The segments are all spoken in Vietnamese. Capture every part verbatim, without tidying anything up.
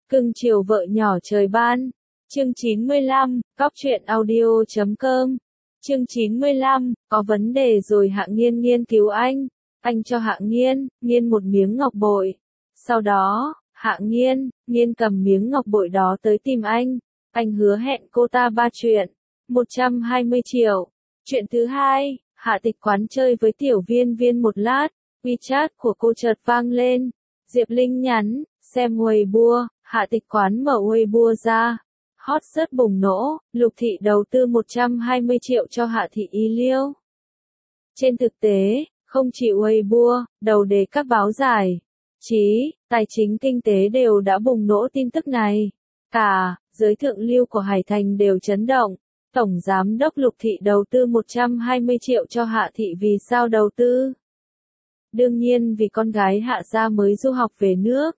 Cưng chiều vợ nhỏ trời ban. Chương chín mươi lăm, cóc truyện audio chấm com. Chương chín mươi lăm, có vấn đề rồi Hạ Nghiên nghiên cứu anh. Anh cho Hạ Nghiên, nghiên một miếng ngọc bội. Sau đó, Hạ Nghiên, nghiên cầm miếng ngọc bội đó tới tìm anh. Anh hứa hẹn cô ta ba chuyện. một trăm hai mươi triệu. Chuyện thứ hai, Hạ Tịch Quán chơi với Tiểu Viên Viên một lát. WeChat của cô chợt vang lên. Diệp Linh nhắn, xem Weibo, Hạ Tịch Quán mở Weibo ra. Hot search bùng nổ, Lục Thị đầu tư một trăm hai mươi triệu cho Hạ Thị Y Liêu. Trên thực tế, không chỉ Weibo, đầu đề các báo giải trí, tài chính kinh tế đều đã bùng nổ tin tức này. Cả, giới thượng lưu của Hải Thành đều chấn động. Tổng Giám đốc Lục Thị đầu tư một trăm hai mươi triệu cho Hạ Thị vì sao đầu tư? Đương nhiên vì con gái Hạ gia mới du học về nước.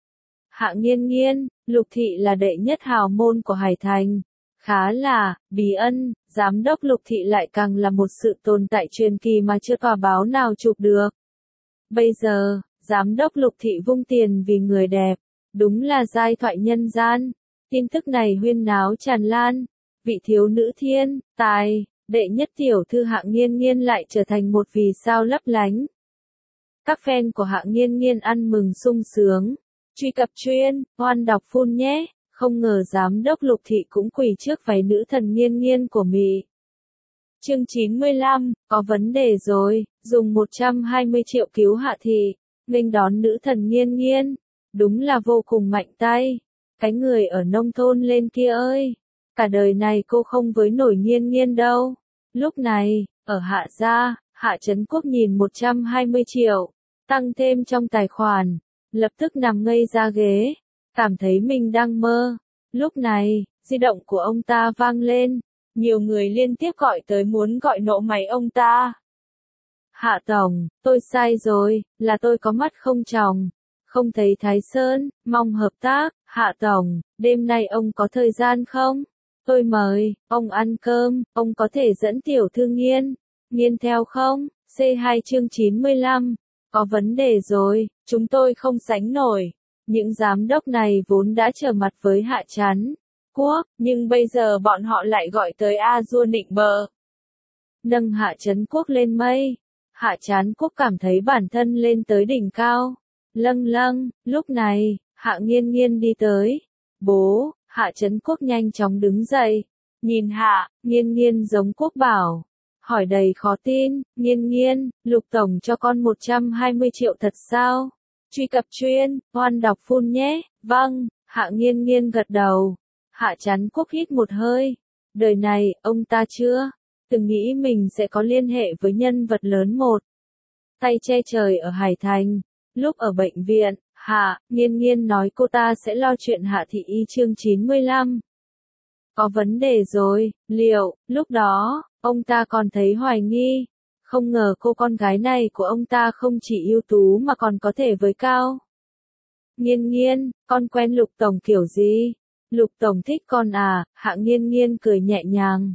Hạ Nghiên nghiên, Lục Thị là đệ nhất hào môn của Hải Thành. Khá là, bí ân, Giám đốc Lục Thị lại càng là một sự tồn tại truyền kỳ mà chưa tòa báo nào chụp được. Bây giờ, Giám đốc Lục Thị vung tiền vì người đẹp. Đúng là giai thoại nhân gian. Tin tức này huyên náo tràn lan. Vị thiếu nữ thiên, tài, đệ nhất tiểu thư Hạ Nghiên nghiên lại trở thành một vì sao lấp lánh. Các fan của Hạ Nghiên nghiên ăn mừng sung sướng. Truy cập chuyên, hoan đọc phun nhé, không ngờ Giám đốc Lục Thị cũng quỳ trước váy nữ thần Nghiên nghiên của Mỹ. Chương chín mươi lăm, có vấn đề rồi, dùng một trăm hai mươi triệu cứu Hạ Thị, nghênh đón nữ thần Nghiên nghiên, đúng là vô cùng mạnh tay. Cái người ở nông thôn lên kia ơi, cả đời này cô không với nổi Nghiên nghiên đâu. Lúc này, ở Hạ gia, Hạ Trấn Quốc nhìn một trăm hai mươi triệu, tăng thêm trong tài khoản. Lập tức nằm ngây ra ghế, cảm thấy mình đang mơ. Lúc này, di động của ông ta vang lên, nhiều người liên tiếp gọi tới muốn gọi nổ máy ông ta. Hạ Tổng, tôi sai rồi, là tôi có mắt không tròng, không thấy Thái Sơn, mong hợp tác. Hạ Tổng, đêm nay ông có thời gian không? Tôi mời, ông ăn cơm, ông có thể dẫn tiểu thư Nghiên, Nghiên theo không? C hai chương chín mươi lăm. Có vấn đề rồi, chúng tôi không sánh nổi. Những giám đốc này vốn đã trở mặt với Hạ Trấn Quốc, nhưng bây giờ bọn họ lại gọi tới A Dua nịnh bợ. Nâng Hạ Trấn Quốc lên mây. Hạ Trấn Quốc cảm thấy bản thân lên tới đỉnh cao. Lâng lâng, lúc này, Hạ Nghiên nghiên đi tới. Bố, Hạ Trấn Quốc nhanh chóng đứng dậy. Nhìn Hạ, Nghiên nghiên giống Quốc bảo. Hỏi đầy khó tin, Nghiên nghiên, Lục Tổng cho con một trăm hai mươi triệu thật sao? Truy cập chuyên, hoan đọc phun nhé, vâng, Hạ Nghiên nghiên gật đầu. Hạ Trấn Quốc hít một hơi. Đời này, ông ta chưa từng nghĩ mình sẽ có liên hệ với nhân vật lớn một. Tay che trời ở Hải Thành. Lúc ở bệnh viện, Hạ Nghiên nghiên nói cô ta sẽ lo chuyện Hạ Thị Y chương chín mươi lăm. Có vấn đề rồi, liệu, lúc đó, ông ta còn thấy hoài nghi. Không ngờ cô con gái này của ông ta không chỉ ưu tú mà còn có thể với cao. Nghiên nghiên, con quen Lục Tổng kiểu gì? Lục Tổng thích con à? Hạ Nghiên nghiên cười nhẹ nhàng.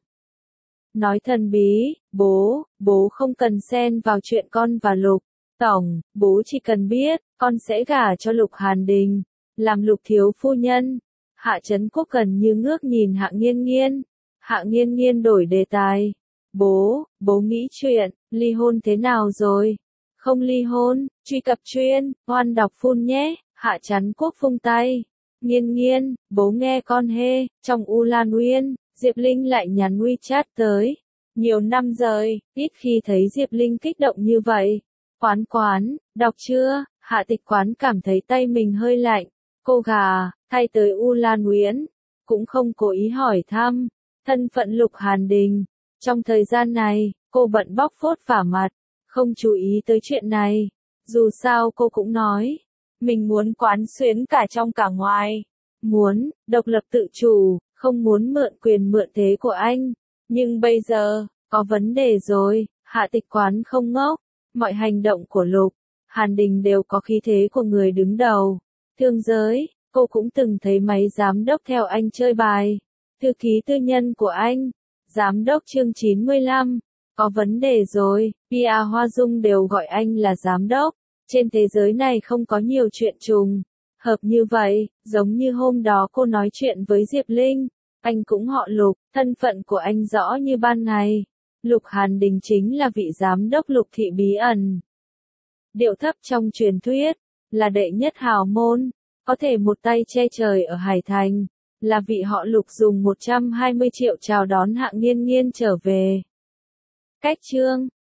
Nói thần bí, bố, bố không cần xen vào chuyện con và Lục Tổng, bố chỉ cần biết, con sẽ gả cho Lục Hàn Đình, làm Lục thiếu phu nhân. Hạ Trấn Quốc gần như ngước nhìn Hạ Nghiên nghiên. Hạ Nghiên nghiên đổi đề tài. Bố, bố nghĩ chuyện, ly hôn thế nào rồi? Không ly hôn, truy cập chuyên, hoan đọc phun nhé, Hạ Trấn Quốc phung tay. Nghiên nghiên, bố nghe con hê, trong U Lan Uyên, Diệp Linh lại nhắn WeChat tới. Nhiều năm rồi, ít khi thấy Diệp Linh kích động như vậy. Quán quán, đọc chưa? Hạ Tịch Quán cảm thấy tay mình hơi lạnh. Cô gà, thay tới U Lan Uyên, cũng không cố ý hỏi thăm thân phận Lục Hàn Đình. Trong thời gian này, cô bận bóc phốt vả mặt, không chú ý tới chuyện này. Dù sao cô cũng nói, mình muốn quán xuyến cả trong cả ngoài. Muốn, độc lập tự chủ, không muốn mượn quyền mượn thế của anh. Nhưng bây giờ, có vấn đề rồi, Hạ Tịch Quán không ngốc. Mọi hành động của Lục Hàn Đình đều có khí thế của người đứng đầu. Thương giới, cô cũng từng thấy mấy giám đốc theo anh chơi bài. Thư ký tư nhân của anh. Giám đốc chương chín mươi lăm. Có vấn đề rồi, pê e Hoa Dung đều gọi anh là giám đốc. Trên thế giới này không có nhiều chuyện trùng Hợp như vậy, giống như hôm đó cô nói chuyện với Diệp Linh, anh cũng họ Lục, thân phận của anh rõ như ban ngày. Lục Hàn Đình chính là vị giám đốc Lục thị bí ẩn. Điệu thấp trong truyền thuyết, là đệ nhất hào môn, có thể một tay che trời ở Hải Thành, là vị họ Lục dùng một trăm hai mươi triệu chào đón Hạng Nghiên Nghiên trở về. Cách chương